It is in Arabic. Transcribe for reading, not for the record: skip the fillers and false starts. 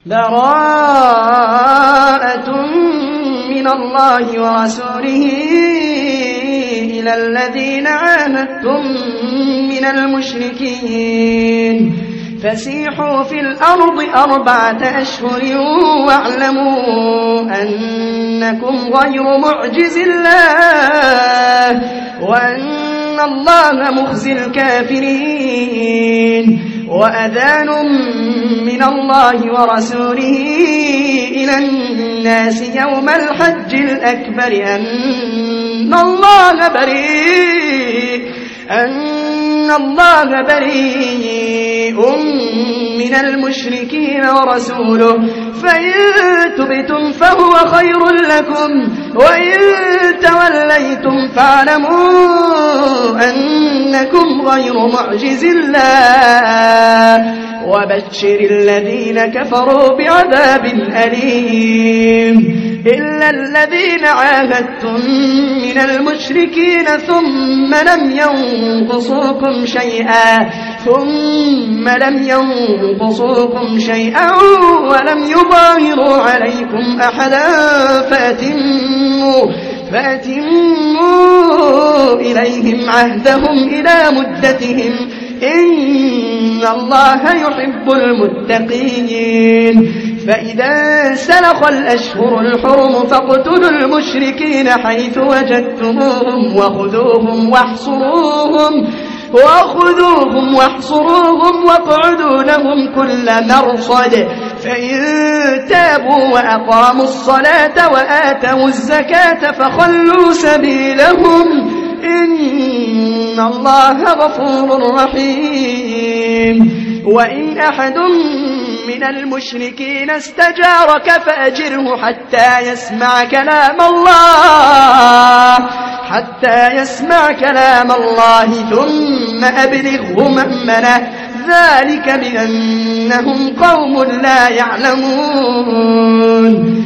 براءة من الله ورسوله إلى الذين عاهدتم من المشركين فسيحوا في الأرض 4 أشهر واعلموا أنكم غير معجز الله وأن الله مخزي الكافرين وأذان من الله ورسوله إلى الناس يوم الحج الأكبر أن الله بريء من المشركين ورسوله فإن تبتم فهو خير لكم وإن توليتم فاعلموا أنكم غير معجز الله وبشر الذين كفروا بعذاب أليم إلا الذين عاهدتم من المشركين ثم لم ينقصوكم شيئا ولم يظاهروا عليكم أحدا فأتموا إليهم عهدهم إلى مدتهم إن الله يحب المتقين فإذا سلخ الأشهر الحرم فاقتلوا المشركين حيث وجدتموهم وخذوهم واحصروهم واقعدوا لهم كل مرصد فإن تابوا وأقاموا الصلاة وآتوا الزكاة فخلوا سبيلهم إن الله غفور رحيم وإن أحد من المشركين استجارك فأجره حتى يسمع كلام الله ثم أبلغه مأمنه ذلك بأنهم قوم لا يعلمون